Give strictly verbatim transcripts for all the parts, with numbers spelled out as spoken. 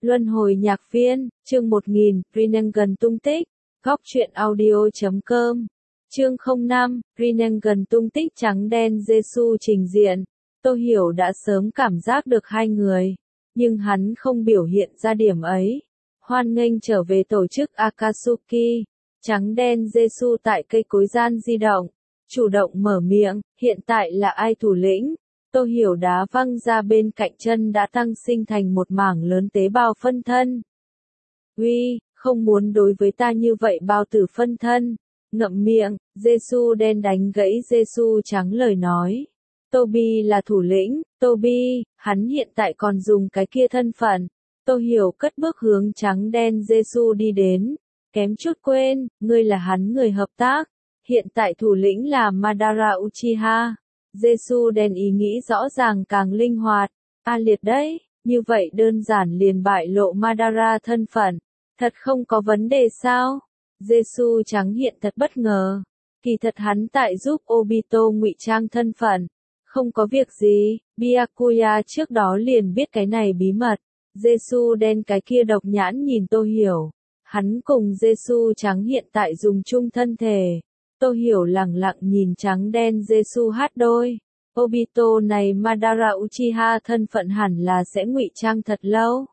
Luân hồi nhạc viên, chương một nghìn, Rinengan tung tích, góc truyện audio chấm com. Chương không năm, Rinengan tung tích trắng đen Giê-xu trình diện. Tô Hiểu đã sớm cảm giác được hai người, nhưng hắn không biểu hiện ra điểm ấy. Hoan nghênh trở về tổ chức Akatsuki. Trắng đen Giê-xu tại cây cối gian di động, chủ động mở miệng, hiện tại là ai thủ lĩnh? Tô Hiểu đá văng ra bên cạnh chân đã tăng sinh thành một mảng lớn tế bào phân thân. Uy, không muốn đối với ta như vậy bao tử phân thân. Ngậm miệng, Giê-xu đen đánh gãy Giê-xu trắng lời nói. Toby là thủ lĩnh, Toby, hắn hiện tại còn dùng cái kia thân phận. Tô Hiểu cất bước hướng trắng đen Giê-xu đi đến. Kém chút quên, ngươi là hắn người hợp tác. Hiện tại thủ lĩnh là Madara Uchiha. Giê-xu đen ý nghĩ rõ ràng càng linh hoạt. A liệt đấy, như vậy đơn giản liền bại lộ Madara thân phận. Thật không có vấn đề sao? Giê-xu trắng hiện thật bất ngờ. Kỳ thật hắn tại giúp Obito ngụy trang thân phận. Không có việc gì, Byakuya trước đó liền biết cái này bí mật. Giê-xu đen cái kia độc nhãn nhìn Tô Hiểu. Hắn cùng Giê-xu trắng hiện tại dùng chung thân thể. Tô Hiểu lẳng lặng nhìn trắng đen Giê-xu hát đôi. Obito này Madara Uchiha thân phận hẳn là sẽ ngụy trang thật lâu.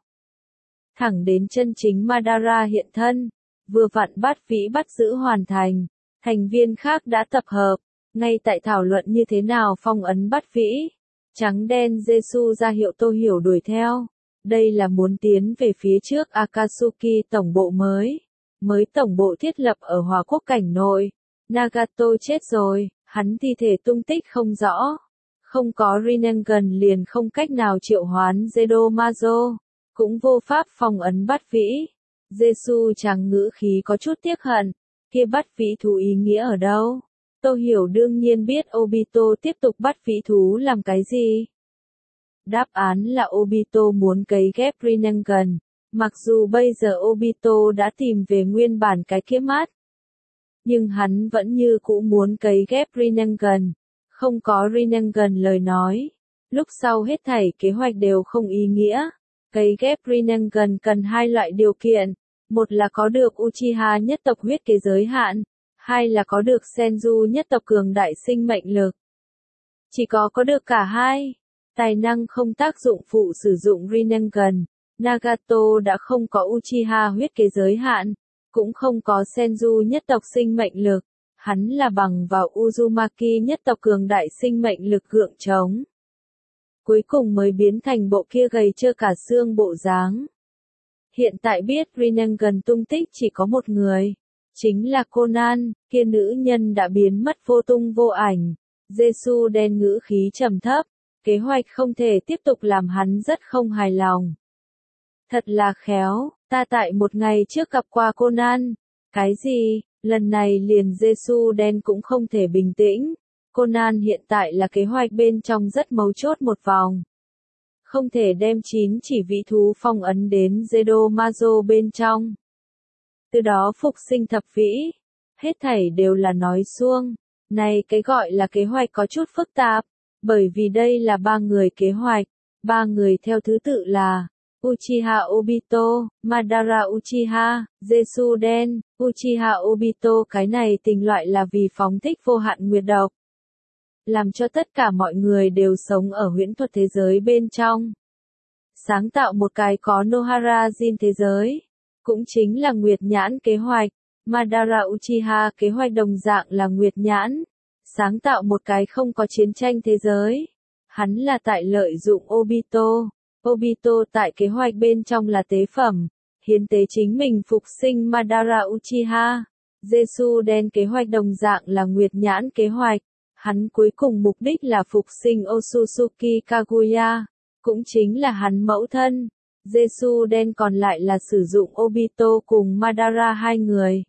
Thẳng đến chân chính Madara hiện thân. Vừa vặn bát vĩ bắt giữ hoàn thành. Thành viên khác đã tập hợp. Ngay tại thảo luận như thế nào phong ấn bát vĩ. Trắng đen Giê-xu ra hiệu Tô Hiểu đuổi theo. Đây là muốn tiến về phía trước Akatsuki tổng bộ mới. Mới tổng bộ thiết lập ở Hòa Quốc cảnh nội. Nagato chết rồi, hắn thi thể tung tích không rõ. Không có Rinnegan liền không cách nào triệu hoán Zedomazo. Cũng vô pháp phong ấn bát vĩ. Giê-xu trắng ngữ khí có chút tiếc hận. Kia bát vĩ thú ý nghĩa ở đâu? Tô Hiểu đương nhiên biết Obito tiếp tục bắt vĩ thú làm cái gì. Đáp án là Obito muốn cấy ghép Rinnegan. Mặc dù bây giờ Obito đã tìm về nguyên bản cái kia mắt. Nhưng hắn vẫn như cũ muốn cấy ghép Rinnegan. Không có Rinnegan lời nói. Lúc sau hết thảy kế hoạch đều không ý nghĩa. Cấy ghép Rinnegan cần hai loại điều kiện. Một là có được Uchiha nhất tộc huyết kế giới hạn. Hai là có được Senju nhất tộc cường đại sinh mệnh lực. Chỉ có có được cả hai. Tài năng không tác dụng phụ sử dụng Rinnegan. Nagato đã không có Uchiha huyết kế giới hạn. Cũng không có Senju nhất tộc sinh mệnh lực. Hắn là bằng vào Uzumaki nhất tộc cường đại sinh mệnh lực gượng chống. Cuối cùng mới biến thành bộ kia gầy trơ cả xương bộ dáng. Hiện tại biết Rinnegan tung tích chỉ có một người. Chính là Conan, kia nữ nhân đã biến mất vô tung vô ảnh. Giê-xu đen ngữ khí trầm thấp. Kế hoạch không thể tiếp tục làm hắn rất không hài lòng. Thật là khéo, ta tại một ngày trước gặp qua Conan. Cái gì, lần này liền Giê-xu đen cũng không thể bình tĩnh. Conan hiện tại là kế hoạch bên trong rất mấu chốt một vòng. Không thể đem chín chỉ vị thú phong ấn đến Zedomazo bên trong. Từ đó phục sinh thập vĩ. Hết thảy đều là nói suông. Này cái gọi là kế hoạch có chút phức tạp. Bởi vì đây là ba người kế hoạch. Ba người theo thứ tự là Uchiha Obito, Madara Uchiha, Giê-xu đen, Uchiha Obito. Cái này tình loại là vì phóng thích vô hạn nguyệt độc. Làm cho tất cả mọi người đều sống ở huyễn thuật thế giới bên trong. Sáng tạo một cái có Nohara Jin thế giới. Cũng chính là Nguyệt Nhãn kế hoạch. Madara Uchiha kế hoạch đồng dạng là Nguyệt Nhãn. Sáng tạo một cái không có chiến tranh thế giới. Hắn là tại lợi dụng Obito. Obito tại kế hoạch bên trong là tế phẩm. Hiến tế chính mình phục sinh Madara Uchiha. Giê-xu đen kế hoạch đồng dạng là Nguyệt Nhãn kế hoạch. Hắn cuối cùng mục đích là phục sinh Otsutsuki Kaguya. Cũng chính là hắn mẫu thân. Giê-xu đen còn lại là sử dụng Obito cùng Madara hai người.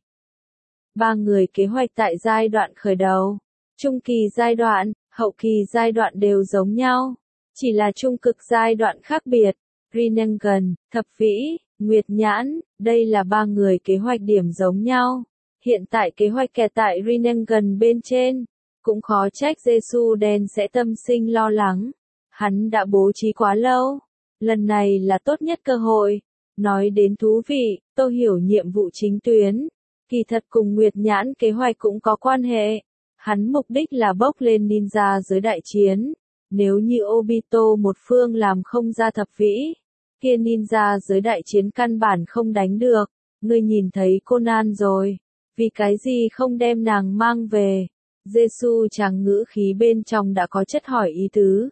Ba người kế hoạch tại giai đoạn khởi đầu. Trung kỳ giai đoạn, hậu kỳ giai đoạn đều giống nhau. Chỉ là trung cực giai đoạn khác biệt. Rinnegan, thập vĩ, Nguyệt Nhãn, đây là ba người kế hoạch điểm giống nhau. Hiện tại kế hoạch kẹt tại Rinnegan bên trên. Cũng khó trách Giê-xu đen sẽ tâm sinh lo lắng. Hắn đã bố trí quá lâu. Lần này là tốt nhất cơ hội. Nói đến thú vị, tôi hiểu nhiệm vụ chính tuyến. Kỳ thật cùng Nguyệt Nhãn kế hoạch cũng có quan hệ. Hắn mục đích là bốc lên ninja giới đại chiến. Nếu như Obito một phương làm không ra thập vĩ, kia ninja giới đại chiến căn bản không đánh được. Ngươi nhìn thấy Conan rồi. Vì cái gì không đem nàng mang về? Jesu trắng ngữ khí bên trong đã có chất hỏi ý tứ.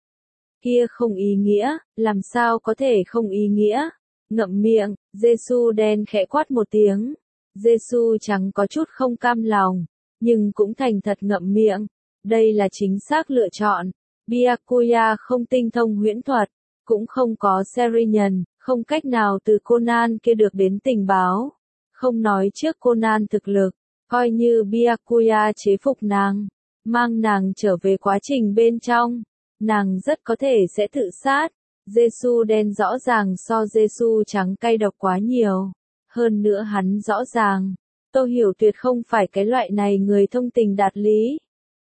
Kia không ý nghĩa, làm sao có thể không ý nghĩa? Ngậm miệng, Jesu đen khẽ quát một tiếng. Jesu trắng có chút không cam lòng, nhưng cũng thành thật ngậm miệng. Đây là chính xác lựa chọn. Byakuya không tinh thông huyễn thuật, cũng không có Serinhân, không cách nào từ Conan kia được đến tình báo. Không nói trước Conan thực lực, coi như Byakuya chế phục nàng, mang nàng trở về quá trình bên trong, nàng rất có thể sẽ tự sát. Jesu đen rõ ràng so Jesu trắng cay độc quá nhiều. Hơn nữa hắn rõ ràng, tôi hiểu tuyệt không phải cái loại này người thông tình đạt lý.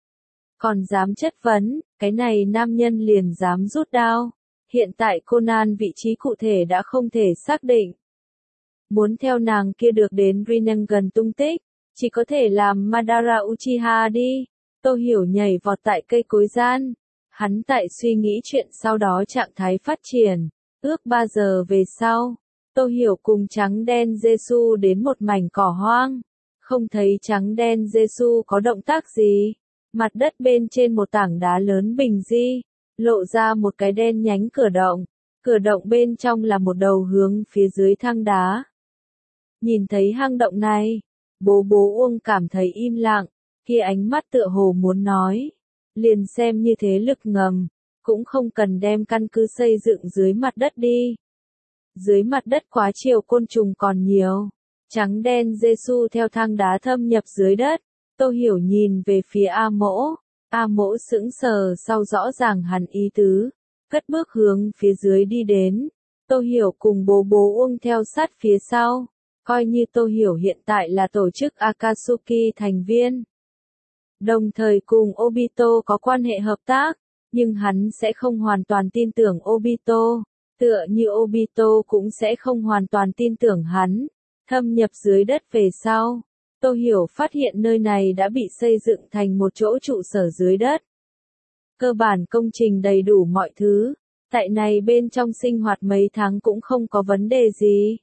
Còn dám chất vấn, cái này nam nhân liền dám rút đao. Hiện tại Conan vị trí cụ thể đã không thể xác định. Muốn theo nàng kia được đến Rinnegan tung tích, chỉ có thể làm Madara Uchiha đi. Tôi hiểu nhảy vọt tại cây cối gian. Hắn tại suy nghĩ chuyện sau đó trạng thái phát triển. Ước ba giờ về sau, tôi hiểu cùng trắng đen Jesu đến một mảnh cỏ hoang. Không thấy trắng đen Jesu có động tác gì. Mặt đất bên trên một tảng đá lớn bình di, lộ ra một cái đen nhánh cửa động. Cửa động bên trong là một đầu hướng phía dưới thang đá. Nhìn thấy hang động này, bố bố Uông cảm thấy im lặng, kia ánh mắt tựa hồ muốn nói. Liền xem như thế lực ngầm, cũng không cần đem căn cứ xây dựng dưới mặt đất đi. Dưới mặt đất quá chiều côn trùng còn nhiều. Trắng đen Jesu theo thang đá thâm nhập dưới đất. Tô Hiểu nhìn về phía A Mỗ. A Mỗ sững sờ sau rõ ràng hẳn ý tứ. Cất bước hướng phía dưới đi đến. Tô Hiểu cùng bố bố Uông theo sát phía sau. Coi như Tô Hiểu hiện tại là tổ chức Akatsuki thành viên. Đồng thời cùng Obito có quan hệ hợp tác. Nhưng hắn sẽ không hoàn toàn tin tưởng Obito. Tựa như Obito cũng sẽ không hoàn toàn tin tưởng hắn. Thâm nhập dưới đất về sau. Tô Hiểu phát hiện nơi này đã bị xây dựng thành một chỗ trụ sở dưới đất. Cơ bản công trình đầy đủ mọi thứ. Tại này bên trong sinh hoạt mấy tháng cũng không có vấn đề gì.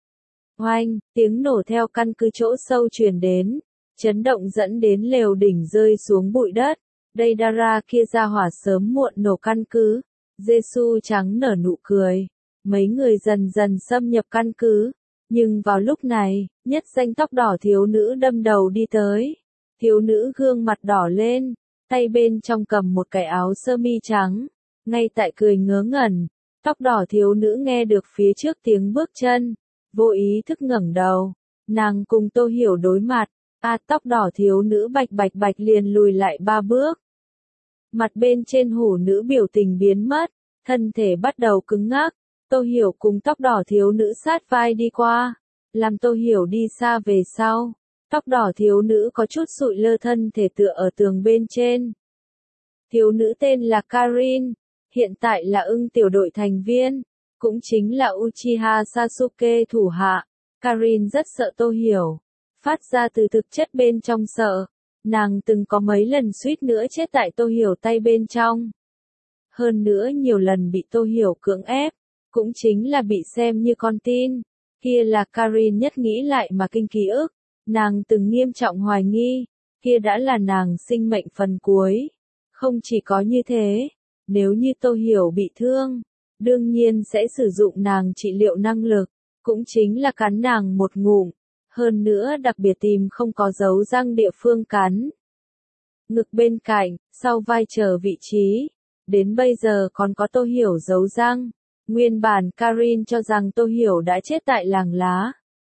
Oanh, tiếng nổ theo căn cứ chỗ sâu truyền đến. Chấn động dẫn đến lều đỉnh rơi xuống bụi đất. Đây Dara kia ra hỏa sớm muộn nổ căn cứ. Jesu trắng nở nụ cười. Mấy người dần dần xâm nhập căn cứ. Nhưng vào lúc này, nhất danh tóc đỏ thiếu nữ đâm đầu đi tới. Thiếu nữ gương mặt đỏ lên, tay bên trong cầm một cái áo sơ mi trắng. Ngay tại cười ngớ ngẩn, tóc đỏ thiếu nữ nghe được phía trước tiếng bước chân. Vô ý thức ngẩng đầu. Nàng cùng Tô Hiểu đối mặt. A tóc đỏ thiếu nữ bạch bạch bạch liền lùi lại ba bước. Mặt bên trên hủ nữ biểu tình biến mất. Thân thể bắt đầu cứng ngắc. Tô Hiểu cùng tóc đỏ thiếu nữ sát vai đi qua, làm Tô Hiểu đi xa về sau. Tóc đỏ thiếu nữ có chút sụi lơ thân thể tựa ở tường bên trên. Thiếu nữ tên là Karin, hiện tại là ưng tiểu đội thành viên, cũng chính là Uchiha Sasuke thủ hạ. Karin rất sợ Tô Hiểu, phát ra từ thực chất bên trong sợ. Nàng từng có mấy lần suýt nữa chết tại Tô Hiểu tay bên trong. Hơn nữa nhiều lần bị Tô Hiểu cưỡng ép. Cũng chính là bị xem như con tin. Kia là Karin nhất nghĩ lại mà kinh ký ức. Nàng từng nghiêm trọng hoài nghi. Kia đã là nàng sinh mệnh phần cuối. Không chỉ có như thế. Nếu như Tô Hiểu bị thương. Đương nhiên sẽ sử dụng nàng trị liệu năng lực. Cũng chính là cắn nàng một ngụm. Hơn nữa đặc biệt tìm không có dấu răng địa phương cắn. Ngực bên cạnh, sau vai chờ vị trí. Đến bây giờ còn có Tô Hiểu dấu răng. Nguyên bản Karin cho rằng Tô Hiểu đã chết tại làng lá.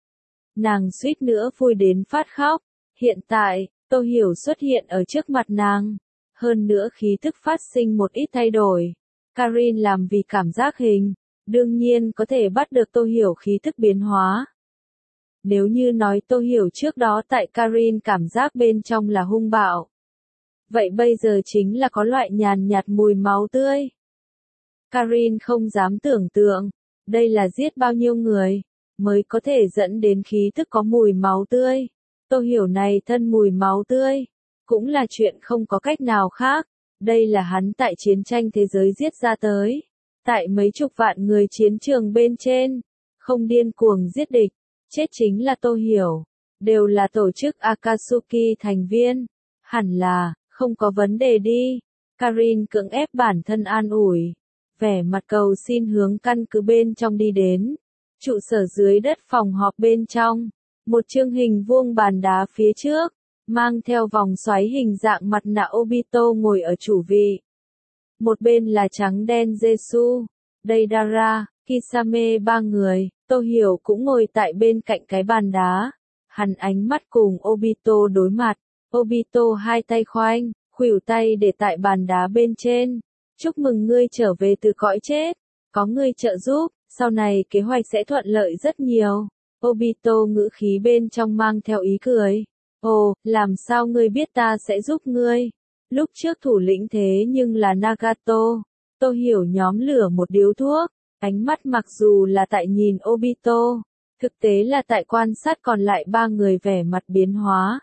Nàng suýt nữa vui đến phát khóc. Hiện tại, Tô Hiểu xuất hiện ở trước mặt nàng. Hơn nữa khí thức phát sinh một ít thay đổi. Karin làm vì cảm giác hình. Đương nhiên có thể bắt được Tô Hiểu khí thức biến hóa. Nếu như nói Tô Hiểu trước đó tại Karin cảm giác bên trong là hung bạo. Vậy bây giờ chính là có loại nhàn nhạt mùi máu tươi. Karin không dám tưởng tượng, Đây là giết bao nhiêu người, mới có thể dẫn đến khí thức có mùi máu tươi. Tôi hiểu này thân mùi máu tươi, cũng là chuyện không có cách nào khác. Đây là hắn tại chiến tranh thế giới giết ra tới. Tại mấy chục vạn người chiến trường bên trên, không điên cuồng giết địch, chết chính là tôi hiểu. Đều là tổ chức Akatsuki thành viên. Hẳn là, không có vấn đề đi. Karin cưỡng ép bản thân an ủi. Vẻ mặt cầu xin hướng căn cứ bên trong đi đến. Trụ sở dưới đất phòng họp bên trong. Một chương hình vuông bàn đá phía trước, mang theo vòng xoáy hình dạng mặt nạ Obito ngồi ở chủ vị. Một bên là trắng đen Jesu, Deidara, Kisame ba người, Tô Hiểu cũng ngồi tại bên cạnh cái bàn đá. Hắn ánh mắt cùng Obito đối mặt, Obito hai tay khoanh, khuỷu tay để tại bàn đá bên trên. Chúc mừng ngươi trở về từ cõi chết, có ngươi trợ giúp, sau này kế hoạch sẽ thuận lợi rất nhiều. Obito ngữ khí bên trong mang theo ý cười. Ồ, làm sao ngươi biết ta sẽ giúp ngươi? Lúc trước thủ lĩnh thế nhưng là Nagato. Tô Hiểu nhóm lửa một điếu thuốc, ánh mắt mặc dù là tại nhìn Obito, thực tế là tại quan sát còn lại ba người vẻ mặt biến hóa.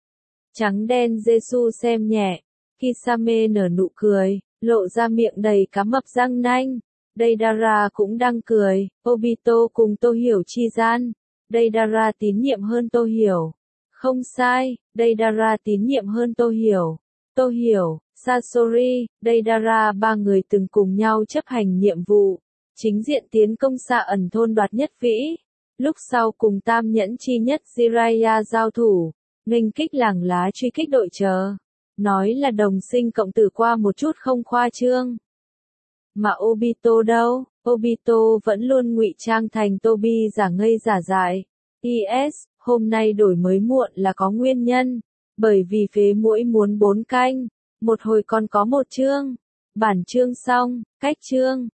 Trắng đen Jesu xem nhẹ, Kisame nở nụ cười, lộ ra miệng đầy cá mập răng nanh. Deidara cũng đang cười, Obito cùng Tô Hiểu chi gian. Deidara tín nhiệm hơn Tô Hiểu. Không sai, Deidara tín nhiệm hơn Tô Hiểu. Tô Hiểu, Sasori, Deidara ba người từng cùng nhau chấp hành nhiệm vụ. Chính diện tiến công xạ ẩn thôn đoạt nhất vĩ. Lúc sau cùng tam nhẫn chi nhất Jiraiya giao thủ. Nghênh kích làng lá truy kích đội chờ. Nói là đồng sinh cộng tử qua một chút không khoa trương. Mà Obito đâu? Obito vẫn luôn ngụy trang thành Tobi giả ngây giả dại. Is, hôm nay đổi mới muộn là có nguyên nhân. Bởi vì phế muỗi muốn bốn canh. Một hồi còn có một chương. Bản chương xong, cách chương.